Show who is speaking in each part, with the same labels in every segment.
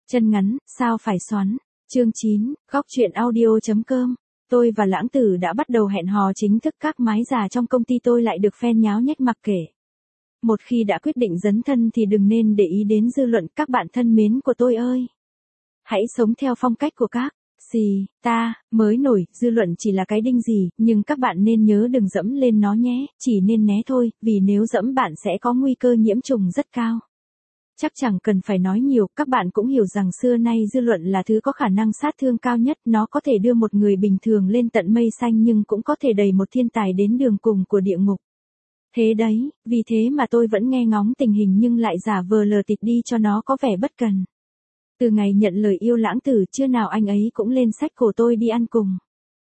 Speaker 1: Chân ngắn, sao phải xoắn. Chương 9, góc truyện audio.com. Tôi và Lãng Tử đã bắt đầu hẹn hò chính thức, các mái già trong công ty tôi lại được fan nháo nhách mặc kệ. Một khi đã quyết định dấn thân thì đừng nên để ý đến dư luận, các bạn thân mến của tôi ơi. Hãy sống theo phong cách của các ta mới nổi, dư luận chỉ là cái đinh gì, nhưng các bạn nên nhớ đừng dẫm lên nó nhé, chỉ nên né thôi, vì nếu dẫm bạn sẽ có nguy cơ nhiễm trùng rất cao. Chắc chẳng cần phải nói nhiều, các bạn cũng hiểu rằng xưa nay dư luận là thứ có khả năng sát thương cao nhất, nó có thể đưa một người bình thường lên tận mây xanh nhưng cũng có thể đẩy một thiên tài đến đường cùng của địa ngục. Thế đấy, vì thế mà tôi vẫn nghe ngóng tình hình nhưng lại giả vờ lờ tịt đi cho nó có vẻ bất cần. Từ ngày nhận lời yêu Lãng Tử, chưa nào anh ấy cũng lên xách cổ tôi đi ăn cùng.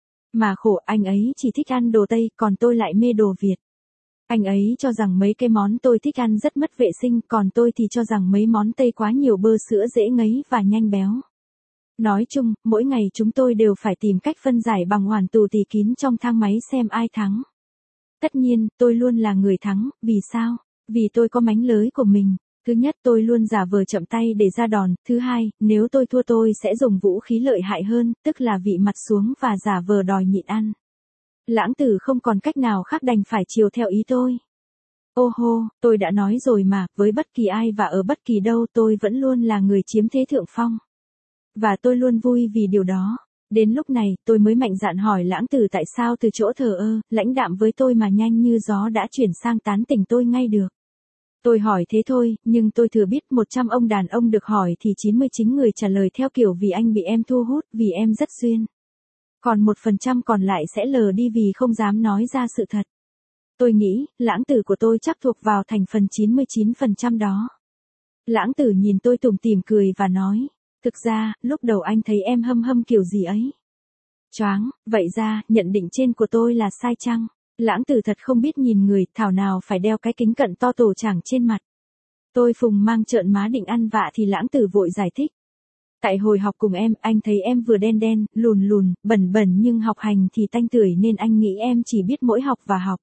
Speaker 1: Mà khổ, anh ấy chỉ thích ăn đồ Tây, còn tôi lại mê đồ Việt. Anh ấy cho rằng mấy cái món tôi thích ăn rất mất vệ sinh, còn tôi thì cho rằng mấy món Tây quá nhiều bơ sữa dễ ngấy và nhanh béo. Nói chung, mỗi ngày chúng tôi đều phải tìm cách phân giải bằng hoàn tù tì kín trong thang máy xem ai thắng. Tất nhiên, tôi luôn là người thắng, vì sao? Vì tôi có mánh lới của mình. Thứ nhất, tôi luôn giả vờ chậm tay để ra đòn. Thứ hai, nếu tôi thua tôi sẽ dùng vũ khí lợi hại hơn, tức là vị mặt xuống và giả vờ đòi nhịn ăn. Lãng Tử không còn cách nào khác đành phải chiều theo ý tôi. Ô hô, tôi đã nói rồi mà, với bất kỳ ai và ở bất kỳ đâu tôi vẫn luôn là người chiếm thế thượng phong. Và tôi luôn vui vì điều đó. Đến lúc này, tôi mới mạnh dạn hỏi Lãng Tử tại sao từ chỗ thờ ơ, lãnh đạm với tôi mà nhanh như gió đã chuyển sang tán tỉnh tôi ngay được. Tôi hỏi thế thôi, nhưng tôi thừa biết 100 ông đàn ông được hỏi thì 99 người trả lời theo kiểu vì anh bị em thu hút, vì em rất duyên. Còn 1% còn lại sẽ lờ đi vì không dám nói ra sự thật. Tôi nghĩ, Lãng Tử của tôi chắc thuộc vào thành phần 99% đó. Lãng Tử nhìn tôi tủm tỉm cười và nói, thực ra, lúc đầu anh thấy em hâm hâm kiểu gì ấy. Choáng, vậy ra, nhận định trên của tôi là sai chăng? Lãng Tử thật không biết nhìn người, thảo nào phải đeo cái kính cận to tổ chảng trên mặt. Tôi phùng mang trợn má định ăn vạ thì Lãng Tử vội giải thích. Tại hồi học cùng em, anh thấy em vừa đen đen, lùn lùn, bẩn bẩn nhưng học hành thì tanh tưởi nên anh nghĩ em chỉ biết mỗi học và học.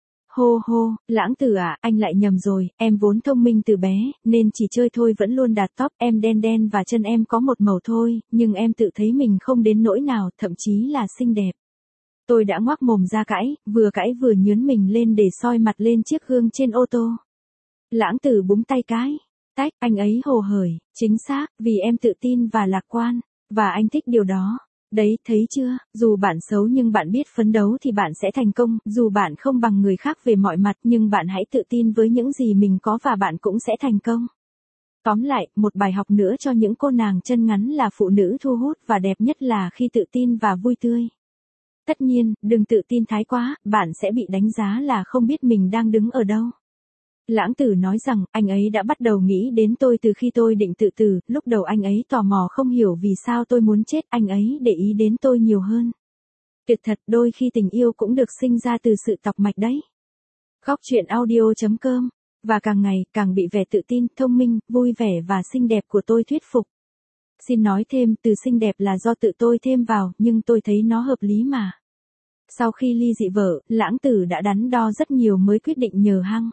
Speaker 1: Hô hô, Lãng Tử à, anh lại nhầm rồi, em vốn thông minh từ bé, nên chỉ chơi thôi vẫn luôn đạt top, em đen đen và chân em có một màu thôi, nhưng em tự thấy mình không đến nỗi nào, thậm chí là xinh đẹp. Tôi đã ngoác mồm ra cãi vừa nhướn mình lên để soi mặt lên chiếc gương trên ô tô. Lãng Tử búng tay cái. Tách, anh ấy hồ hởi, chính xác, vì em tự tin và lạc quan, và anh thích điều đó. Đấy, thấy chưa, dù bạn xấu nhưng bạn biết phấn đấu thì bạn sẽ thành công, dù bạn không bằng người khác về mọi mặt nhưng bạn hãy tự tin với những gì mình có và bạn cũng sẽ thành công. Tóm lại, một bài học nữa cho những cô nàng chân ngắn là phụ nữ thu hút và đẹp nhất là khi tự tin và vui tươi. Tất nhiên, đừng tự tin thái quá, bạn sẽ bị đánh giá là không biết mình đang đứng ở đâu. Lãng Tử nói rằng, anh ấy đã bắt đầu nghĩ đến tôi từ khi tôi định tự tử, lúc đầu anh ấy tò mò không hiểu vì sao tôi muốn chết, anh ấy để ý đến tôi nhiều hơn. Tuyệt thật, đôi khi tình yêu cũng được sinh ra từ sự tọc mạch đấy. Góc truyện audio.com. Và càng ngày, càng bị vẻ tự tin, thông minh, vui vẻ và xinh đẹp của tôi thuyết phục. Xin nói thêm, từ xinh đẹp là do tự tôi thêm vào, nhưng tôi thấy nó hợp lý mà. Sau khi ly dị vợ, Lãng Tử đã đắn đo rất nhiều mới quyết định nhờ Hăng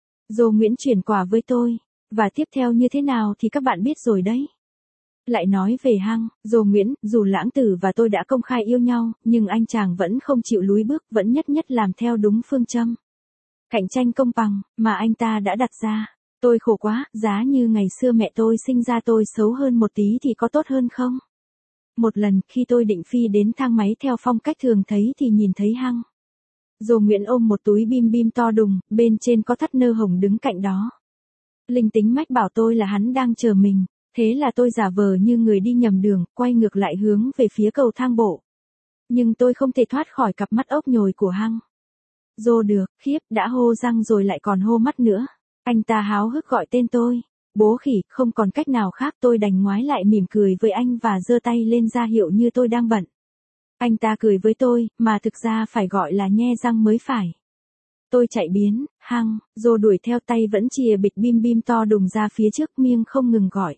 Speaker 1: Dô Nguyễn chuyển quà với tôi. Và tiếp theo như thế nào thì các bạn biết rồi đấy. Lại nói về Hăng Dô Nguyễn, dù Lãng Tử và tôi đã công khai yêu nhau, nhưng anh chàng vẫn không chịu lùi bước, vẫn nhất nhất làm theo đúng phương châm cạnh tranh công bằng mà anh ta đã đặt ra. Tôi khổ quá, giá như ngày xưa mẹ tôi sinh ra tôi xấu hơn một tí thì có tốt hơn không? Một lần, khi tôi định phi đến thang máy theo phong cách thường thấy thì nhìn thấy Hăng Dô Nguyễn ôm một túi bim bim to đùng, bên trên có thắt nơ hồng đứng cạnh đó. Linh tính mách bảo tôi là hắn đang chờ mình, thế là tôi giả vờ như người đi nhầm đường, quay ngược lại hướng về phía cầu thang bộ. Nhưng tôi không thể thoát khỏi cặp mắt ốc nhồi của Hăng Dô được, khiếp, đã hô răng rồi lại còn hô mắt nữa. Anh ta háo hức gọi tên tôi. Bố khỉ, không còn cách nào khác tôi đành ngoái lại mỉm cười với anh và giơ tay lên ra hiệu như tôi đang bận. Anh ta cười với tôi, mà thực ra phải gọi là nhe răng mới phải. Tôi chạy biến, Hăng Dô đuổi theo tay vẫn chìa bịch bim bim to đùng ra phía trước miệng không ngừng gọi.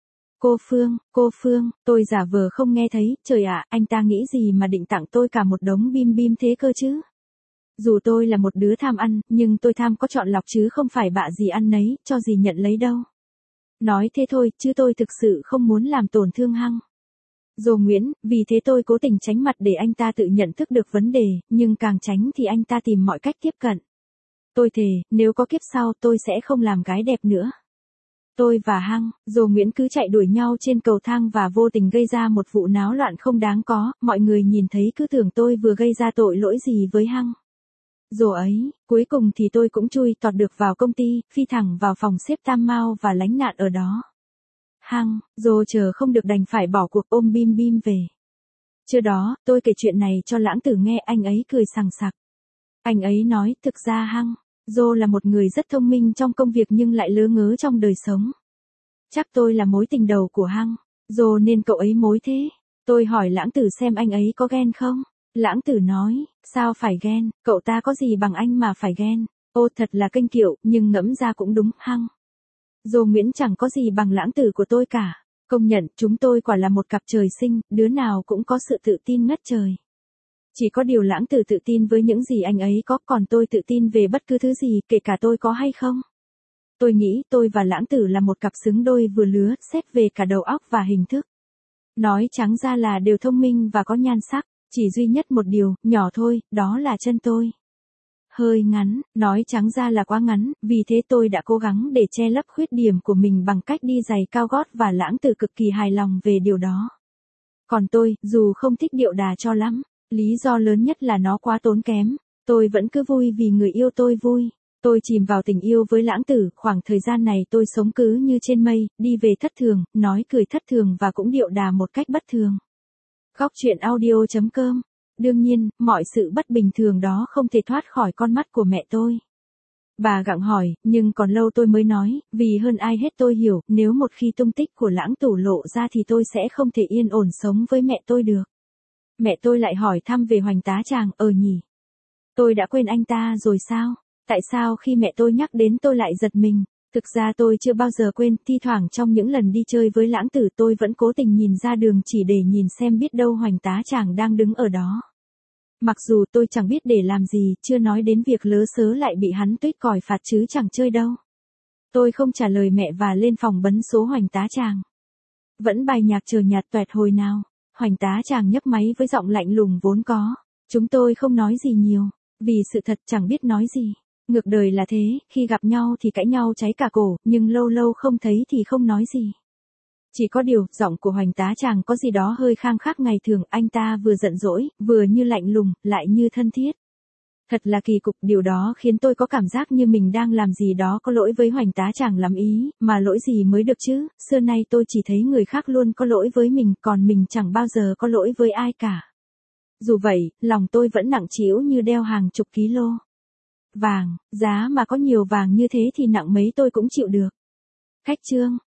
Speaker 1: Cô Phương, tôi giả vờ không nghe thấy, trời ạ, anh ta nghĩ gì mà định tặng tôi cả một đống bim bim thế cơ chứ? Dù tôi là một đứa tham ăn, nhưng tôi tham có chọn lọc chứ không phải bạ gì ăn nấy, cho gì nhận lấy đâu. Nói thế thôi, chứ tôi thực sự không muốn làm tổn thương Hăng. Dô Nguyễn, vì thế tôi cố tình tránh mặt để anh ta tự nhận thức được vấn đề, nhưng càng tránh thì anh ta tìm mọi cách tiếp cận. Tôi thề, nếu có kiếp sau tôi sẽ không làm gái đẹp nữa. Tôi và Hăng, Dô Nguyễn cứ chạy đuổi nhau trên cầu thang và vô tình gây ra một vụ náo loạn không đáng có, mọi người nhìn thấy cứ tưởng tôi vừa gây ra tội lỗi gì với Hăng. Dù ấy, cuối cùng thì tôi cũng chui tọt được vào công ty, phi thẳng vào phòng xếp Tam Mao và lánh nạn ở đó. Hăng, Dô chờ không được đành phải bỏ cuộc ôm Bim Bim về. Trưa đó, tôi kể chuyện này cho Lãng Tử nghe, anh ấy cười sằng sặc. Anh ấy nói, thực ra Hăng, Dô là một người rất thông minh trong công việc nhưng lại lớ ngớ trong đời sống. Chắc tôi là mối tình đầu của Hăng, Dô nên cậu ấy mối thế. Tôi hỏi Lãng Tử xem anh ấy có ghen không? Lãng Tử nói, sao phải ghen, cậu ta có gì bằng anh mà phải ghen. Ô thật là kênh kiệu, nhưng ngẫm ra cũng đúng, Hăng. Dô Nguyễn chẳng có gì bằng Lãng Tử của tôi cả. Công nhận, chúng tôi quả là một cặp trời sinh, đứa nào cũng có sự tự tin ngất trời. Chỉ có điều Lãng Tử tự tin với những gì anh ấy có, còn tôi tự tin về bất cứ thứ gì, kể cả tôi có hay không. Tôi nghĩ tôi và Lãng Tử là một cặp xứng đôi vừa lứa, xét về cả đầu óc và hình thức. Nói trắng ra là đều thông minh và có nhan sắc, chỉ duy nhất một điều, nhỏ thôi, đó là chân tôi. Hơi ngắn, nói trắng ra là quá ngắn, vì thế tôi đã cố gắng để che lấp khuyết điểm của mình bằng cách đi giày cao gót và Lãng Tử cực kỳ hài lòng về điều đó. Còn tôi, dù không thích điệu đà cho lắm, lý do lớn nhất là nó quá tốn kém, tôi vẫn cứ vui vì người yêu tôi vui. Tôi chìm vào tình yêu với Lãng Tử, khoảng thời gian này tôi sống cứ như trên mây, đi về thất thường, nói cười thất thường và cũng điệu đà một cách bất thường. Góc truyện audio.com. Đương nhiên, mọi sự bất bình thường đó không thể thoát khỏi con mắt của mẹ tôi. Bà gặng hỏi, nhưng còn lâu tôi mới nói, vì hơn ai hết tôi hiểu, nếu một khi tung tích của Lãng Tử lộ ra thì tôi sẽ không thể yên ổn sống với mẹ tôi được. Mẹ tôi lại hỏi thăm về Hoành Tá Tràng, nhỉ. Tôi đã quên anh ta rồi sao? Tại sao khi mẹ tôi nhắc đến tôi lại giật mình? Thực ra tôi chưa bao giờ quên, thi thoảng trong những lần đi chơi với Lãng Tử tôi vẫn cố tình nhìn ra đường chỉ để nhìn xem biết đâu Hoành Tá Tràng đang đứng ở đó. Mặc dù tôi chẳng biết để làm gì, chưa nói đến việc lớ sớ lại bị hắn tuýt còi phạt chứ chẳng chơi đâu. Tôi không trả lời mẹ và lên phòng bấm số Hoành Tá Tràng. Vẫn bài nhạc chờ nhạt toẹt hồi nào. Hoành Tá Tràng nhấc máy với giọng lạnh lùng vốn có. Chúng tôi không nói gì nhiều, vì sự thật chẳng biết nói gì. Ngược đời là thế, khi gặp nhau thì cãi nhau cháy cả cổ, nhưng lâu lâu không thấy thì không nói gì. Chỉ có điều, giọng của Hoành Tá Tràng có gì đó hơi khang khác ngày thường, anh ta vừa giận dỗi, vừa như lạnh lùng, lại như thân thiết. Thật là kỳ cục, điều đó khiến tôi có cảm giác như mình đang làm gì đó có lỗi với Hoành Tá Tràng lắm ý, mà lỗi gì mới được chứ, xưa nay tôi chỉ thấy người khác luôn có lỗi với mình, còn mình chẳng bao giờ có lỗi với ai cả. Dù vậy, lòng tôi vẫn nặng trĩu như đeo hàng chục ký lô. Vàng, giá mà có nhiều vàng như thế thì nặng mấy tôi cũng chịu được. Khách chương.